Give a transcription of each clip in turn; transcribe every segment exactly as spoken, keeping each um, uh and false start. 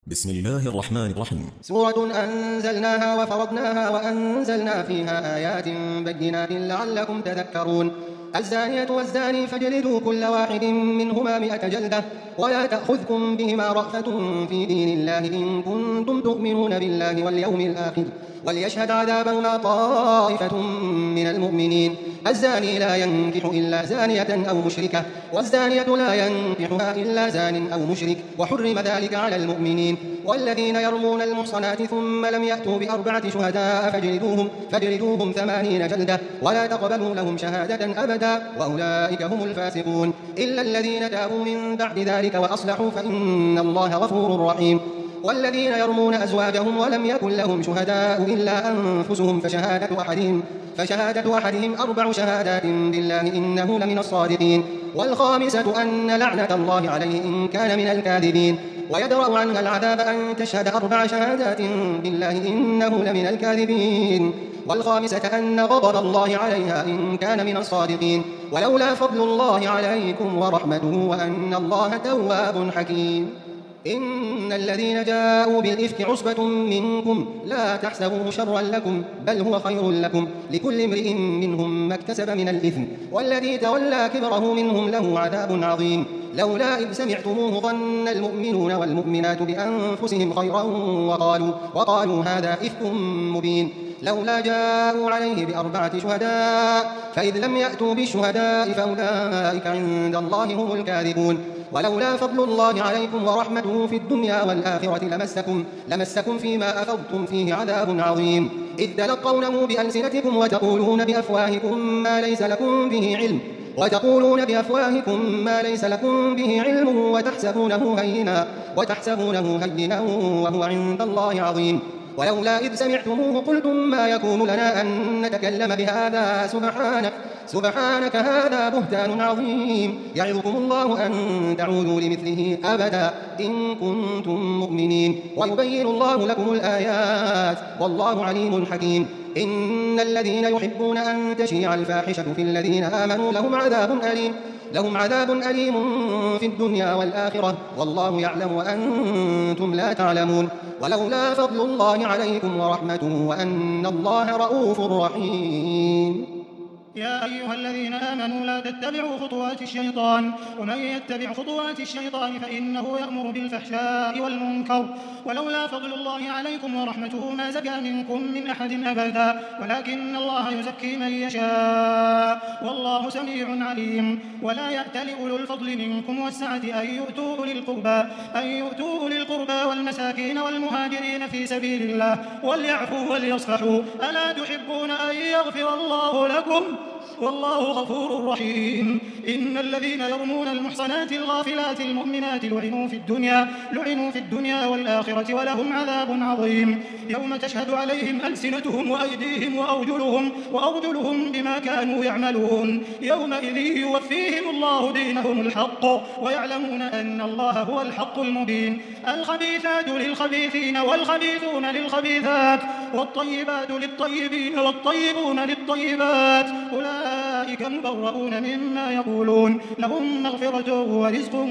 بسم الله الرحمن الرحيم. سورة أنزلناها وفرضناها وأنزلنا فيها آيات بينات لعلكم تذكرون. الزانية والزاني فاجلدوا كل واحد منهما مئة جلدة ولا تأخذكم بهما رأفة في دين الله إن كنتم تؤمنون بالله واليوم الآخر وليشهد عذابهما طائفة من المؤمنين. الزاني لا ينكح إلا زانية أو مشركة والزانية لا ينكحها إلا زان أو مشرك وحرم ذلك على المؤمنين. والذين يرمون المحصنات ثم لم يأتوا بأربعة شهداء فاجلدوهم, فاجلدوهم ثمانين جلدة ولا تقبلوا لهم شهادة أبدا وأولئك هم الفاسقون إلا الذين تابوا من بعد ذلك وأصلحوا فإن الله غفور رحيم. والذين يرمون أزواجهم ولم يكن لهم شهداء إلا أنفسهم فشهادة أحدهم, فشهادة أحدهم أربع شهادات بالله إنه لمن الصادقين. والخامسة أن لعنة الله عليه إن كان من الكاذبين. ويدرأ عنها العذاب أن تشهد أربع شهادات بالله إنه لمن الكاذبين. والخامسة أن غضب الله عليها إن كان من الصادقين. ولولا فضل الله عليكم ورحمته وأن الله تواب حكيم. إن الذين جاءوا بالإفك عصبة منكم لا تحسبوه شرا لكم بل هو خير لكم لكل امرئ منهم ما اكتسب من الإثم والذي تولى كبره منهم له عذاب عظيم. لولا إذ سمعتموه ظن المؤمنون والمؤمنات بأنفسهم خيرا وقالوا, وقالوا هذا إفك مبين. لولا جاءوا عليه بأربعة شهداء فإذ لم يأتوا بالشهداء فأولئك عند الله هم الكاذبون. ولولا فضل الله عليكم ورحمته في الدنيا والآخرة لمسكم, لمسكم فيما أفضتم فيه عذاب عظيم إذ تلقونه بألسنتكم وتقولون بأفواهكم ما ليس لكم به علم وتقولون بأفواهكم ما ليس لكم به علم وتحسبونه هينا, وتحسبونه هينا وهو عند الله عظيم. ولولا إذ سمعتموه قلتم ما يكون لنا أن نتكلم بهذا سبحانك, سبحانك هذا بهتان عظيم يعظكم الله أن تعودوا لمثله أبدا إن كنتم مؤمنين ويبين الله لكم الآيات والله عليم حكيم. إن الذين يحبون أن تشيع الفاحشة في الذين آمنوا لهم عذاب أليم, لهم عذاب أليم في الدنيا والآخرة والله يعلم وأنتم لا تعلمون. ولولا فضل الله عليكم ورحمته وأن الله رؤوف رحيم. يا أيها الذين آمنوا لا تتبعوا خطوات الشيطان ومن يتبع خطوات الشيطان فإنه يأمر بالفحشاء والمنكر. ولولا فضل الله عليكم ورحمته ما زكى منكم من أحد أبدا ولكن الله يزكي من يشاء والله سميع عليم. ولا يأتل أولو الفضل منكم والسعة أن يؤتوا أولي القربى, أن يؤتوا أولي القربى والمساكين والمهاجرين في سبيل الله وليعفوا وليصفحوا ألا تحبون أن يغفر الله لكم والله غفور رحيم. إن الذين يرمون المحصنات الغافلات المؤمنات لعنوا في الدنيا, لعنوا في الدنيا والآخرة ولهم عذاب عظيم يوم تشهد عليهم ألسنتهم وأيديهم وأرجلهم, وأرجلهم بما كانوا يعملون يومئذ يوفيهم الله دينهم الحق ويعلمون أن الله هو الحق المبين. الخبيثات للخبيثين والخبيثون للخبيثات والطيبات للطيبين والطيبون للطيبات أولئك مبرؤون مما يقولون لهم مغفرة ورزق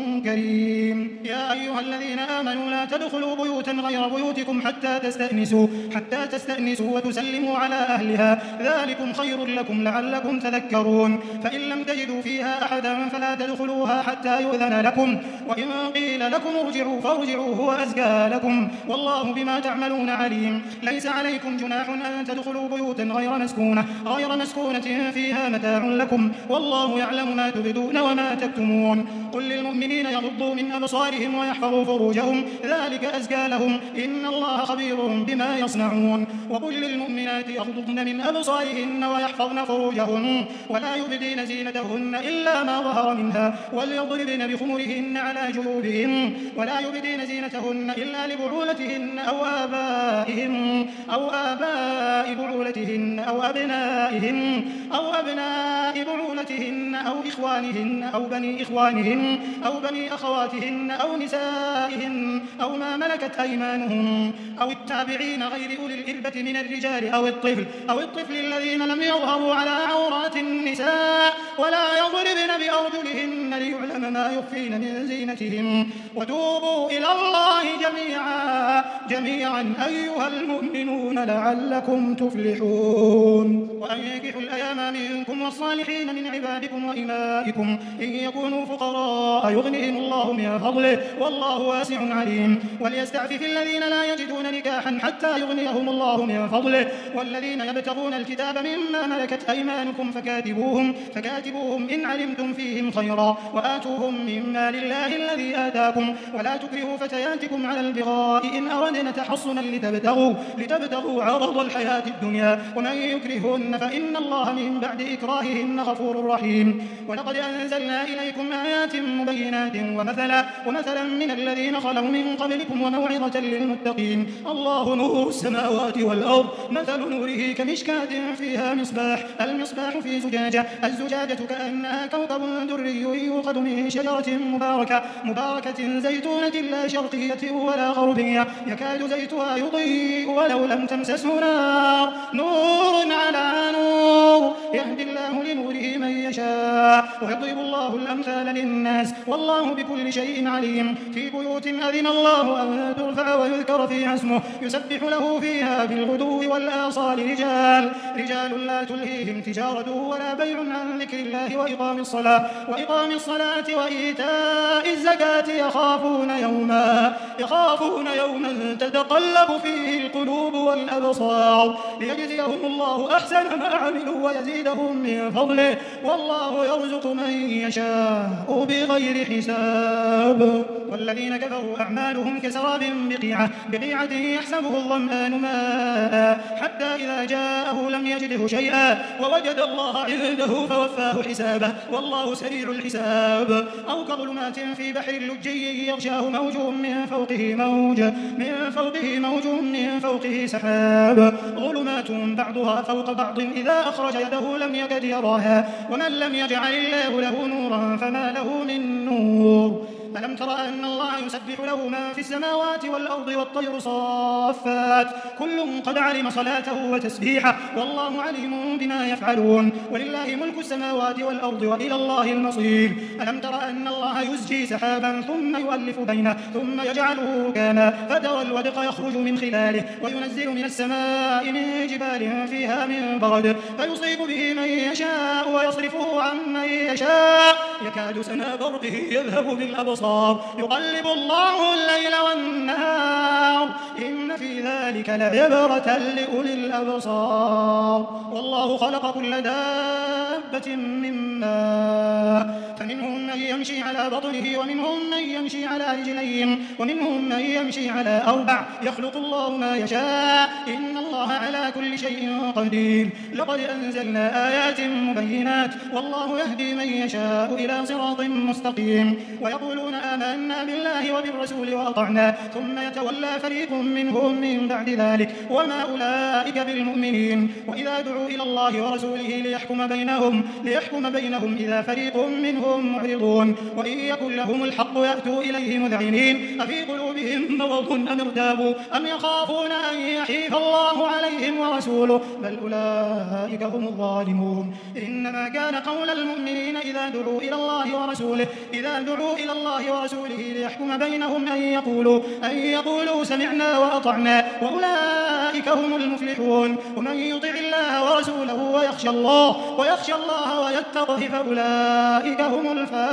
كريم. يا أيها الذين آمنوا لا تدخلوا بيوتا غير بيوتكم حتى تستأنسوا, حتى تستأنسوا وتسلموا على أهلها ذلكم خير لكم لعلكم تذكرون. فإن لم تجدوا فيها أحدا فلا تدخلوها حتى يؤذن لكم وإن قيل لكم ارجعوا فارجعوا هو أزكى لكم والله بما تعملون عليم. ليس عليكم جناح أن تدخلوا بيوتا غير مسكونة, غير مسكونة فيها متاع لكم والله يعلم ما تبدون وما تكتمون. قل للمؤمنين يغضوا من أبصارهم ويحفظوا فروجهم ذلك أزكى لهم إن الله خبير بما يصنعون. وقل للمؤمنات يغضضن من أبصارهن ويحفظن فروجهن ولا يبدين زينتهن إلا ما ظهر منها وليضربن بخمرهن على جيوبهن ولا يبدين زينتهن إلا لبعولتهن أو آبائهن أو آباء بعولتهن أو أبنائهن أو أبناء بعولتهن أو إخوانهن أو بني إخوانهن أو بني أخواتهن أو نسائهن أو ما ملكت أيمانهن أو التابعين غير أولي الإربة من الرجال أو الطفل أو الطفل الذين لم يظهروا على عورات النساء ولا يضربن بأرجلهن ليعلم ما يخفين من زينتهن. وتوبوا إلى الله جميعا جميعا أيها المؤمنون لعلكم تفلحون. وأنكحوا الأيام منكم والصالحين من عبادكم وإمائكم إن يكونوا فقراء يغنيهم الله من فضله والله واسع عليم. وليستعفف الذين لا يجدون نكاحا حتى يغنيهم الله من فضله والذين يبتغون الكتاب مما ملكت أيمانكم فكاتبوهم فكاتبوهم إن علمتم فيهم خيرا وآتوهم مما لله الذي آتاكم ولا تكرهوا فتياتكم على البغاء إن أردنا تحصنا لتبتغوا, لتبتغوا عرض الحياة الدنيا ومن يكرهن فإن الله من بعد إكراههن غفور رحيم. ولقد أنزلنا إليكم آيات مبينات ومثلا, ومثلا من الذين خلوا من قبلكم وموعظة للمتقين. الله نور السماوات والأرض مثل نوره كمشكاة فيها مصباح المصباح في زجاجة الزجاجة كأنها كوكب دري يوقد من شجرة مباركة مباركة زيتونة لا شرقية ولا غربية يكاد زيتها يضيء ولو لم تمسسه نار نور على نور يهدي الله لنوره من يشاء ويضرب الله الأمثال للناس والله بكل شيء عليم. في بيوت أذن الله أن ترفع ويذكر فيها اسمه يسبح له فيها بالغدو والآصال رجال رجال لا تلهيهم تجارة ولا بيع عن ذكر الله وإقام الصلاة وإقام الصلاة وإيتاء الزكاة يخافون يوما يخافون يوما تتقلب فيه القلوب والأبصار ليجزيهم الله أحسن ما عملوا ويزيدهم من فضله والله يرزق من يشاء بغير حساب. والذين كفروا أعمالهم كسراب بقيعة بقيعة يحسبه الظمآن ماء حتى إذا جاءه لم يجده شيئا ووجد الله عنده فوفاه حسابه والله سريع الحساب. أو كظلمات في بحر لجي يغشاه موج من فوقه موج من فوقه موج من فوقه سحاب ظلمات بعضها فوق بعض إذا أخرج يده لم يكد يراها ومن لم يجعل الله له نورا فما له من نور. ألم تر أن الله يسبح له من في السماوات والأرض والطير صافات كل قد علم صلاته وتسبيحه والله عليم بما يفعلون ولله ملك السماوات والأرض وإلى الله المصير. ألم تر أن الله يزجي سحابا ثم يؤلف بينه ثم يجعله ركاما فترى الودق يخرج من خلاله وينزل من السماء من جبال فيها من برد فيصيب به من يشاء ويصرفه عن من يشاء يكاد سنا برقه يذهب بالأبصار يقلب الله الليل والنهار إن في ذلك لعبرة لأولي الأبصار. والله خلق كل دابة من ماء فمنهم من يمشي على بطنه ومنهم من يمشي على رجلين ومنهم من يمشي على أربع يخلق الله ما يشاء إن الله على كل شيء قدير. لقد أنزلنا آيات مبينات والله يهدي من يشاء إلى صراط مستقيم. ويقولون آمنا بالله وبالرسول وأطعنا ثم يتولى فريق منهم من بعد ذلك وما أولئك بالمؤمنين. وإذا دعوا إلى الله ورسوله ليحكم بينهم ليحكم بينهم إذا فريق منهم معرضون وإن يكن لهم الحق يأتوا إليه مذعنين أفي قلوبهم مرض أم ارتابوا أم يخافون أن يحيف الله عليهم ورسوله بل أولئك هم الظالمون. إنما كان قول المؤمنين إذا دعوا إلى الله ورسوله إذا دعوا إلى الله ورسوله ليحكم بينهم أن يقولوا أن يقولوا سمعنا وأطعنا وأولئك هم المفلحون. ومن يطع الله ورسوله ويخشى الله ويخشى الله ويتقه فأولئك هم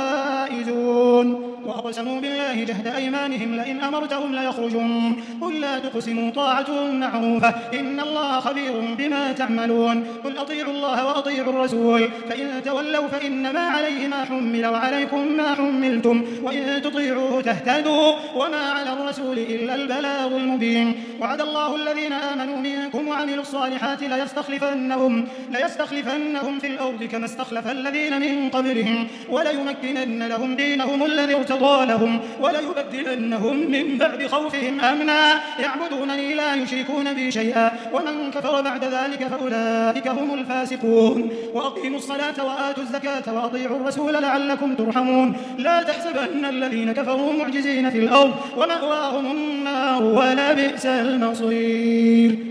الفائزون. وأقسموا بالله جهد أيمانهم لئن أمرتهم ليخرجون قل لا تقسموا طاعة معروفة إن الله خبير بما تعملون. قل أطيعوا الله وأطيعوا الرسول فإن تولوا فإنما عليه ما حمل وعليكم ما حملتم وإن تطيعوه تهتدوا وما على الرسول إلا البلاغ المبين. وعد الله الذين آمنوا منكم وعملوا الصالحات ليستخلفنهم, ليستخلفنهم في الأرض كما استخلف الذين من قبلهم وليمكنن لهم دينهم الذي ارتضى لهم وليبدلنهم من بعد خوفهم أمنا يعبدونني لا يشركون بي شيئا ومن كفر بعد ذلك فأولئك هم الفاسقون. وأقيموا الصلاة وآتوا الزكاة وأطيعوا الرسول لعلكم ترحمون. لا تحسبن الذين كفروا معجزين في الأرض ومأواهم النار ولبئس المصير.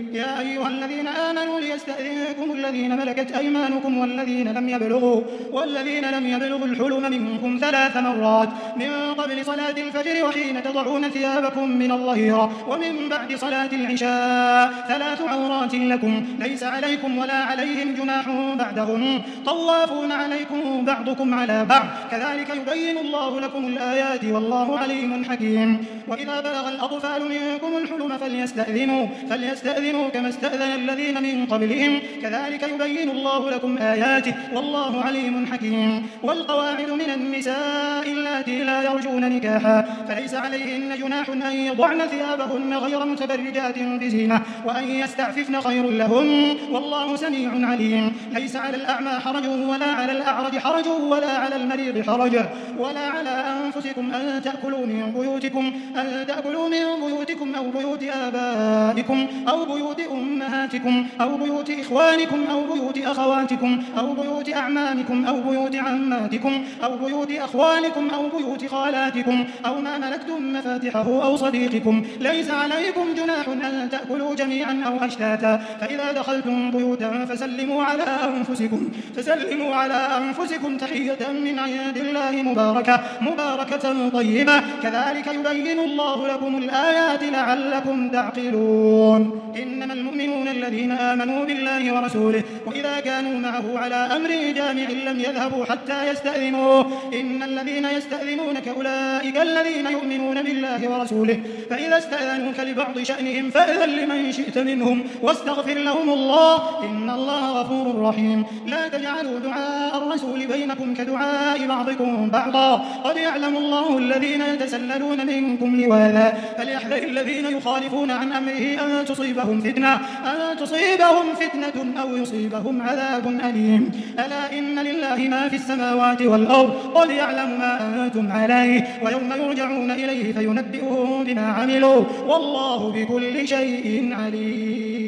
يا أيها الذين آمنوا ليستأذنكم الذين ملكت أيمانكم والذين لم يبلغوا والذين لم يبلغوا الحلم منكم ثلاث مرات من قبل صلاة الفجر وحين تضعون ثيابكم من الظهيرة ومن بعد صلاة العشاء ثلاث عورات لكم ليس عليكم ولا عليهم جناح بعدهم طوافون عليكم بعضكم على بعض كذلك يبين الله لكم الآيات والله عليم حكيم. وإذا بلغ الأطفال منكم الحلم فليستأذنوا فليستأذنوا كما استأذن الذين من قبلهم كذلك يبين الله لكم آياته والله عليم حكيم. والقواعد من النساء اللاتي لا يرجون نكاحا فليس عليهن جناح أن يضعن ثيابهن غير متبرجات بزينة وأن يستعففن خير لهن والله سميع عليم. ليس على الأعمى حرج ولا على الأعرج حرج ولا على المريض حرج ولا على أنفسكم أن تأكلوا من بيوتكم أن تأكلوا من بيوتكم أو بيوت آبائكم أو بيوت أمهاتكم أو بيوت إخوانكم أو بيوت أخواتكم أو بيوت أعمامكم أو بيوت عماتكم أو بيوت أخوالكم أو بيوت خالاتكم أو ما ملكتم مفاتحه أو صديقكم. ليس عليكم جناح أن تأكلوا جميعا أو أشتاتا فإذا دخلتم بيوتا فسلموا على أنفسكم فسلموا على أنفسكم تحية من عند الله مباركة مباركة طيبة كذلك يبين الله لكم الآيات لعلكم تعقلون. إنما المؤمنون الذين آمنوا بالله ورسوله وإذا كانوا معه على أمر جامع لم يذهبوا حتى يستأذنوه إن الذين يستأذنونك أولئك الذين يؤمنون بالله ورسوله فإذا استأذنوك لبعض شأنهم فأذن لمن شئت منهم واستغفر لهم الله إن الله غفور رحيم. لا تجعلوا دعاء الرسول بينكم كدعاء بعضكم بعضا قد يعلم الله الذين يتسللون منكم لواذا فليحذر الذين يخالفون عن أمره أن تصيبهم فتنة أن تصيبهم فتنة أو يصيبهم عذاب أليم. ألا إن لله ما في السماوات والأرض قد يعلم ما أنتم عليه ويوم يرجعون إليه فينبئهم بما عملوا والله بكل شيء عليم.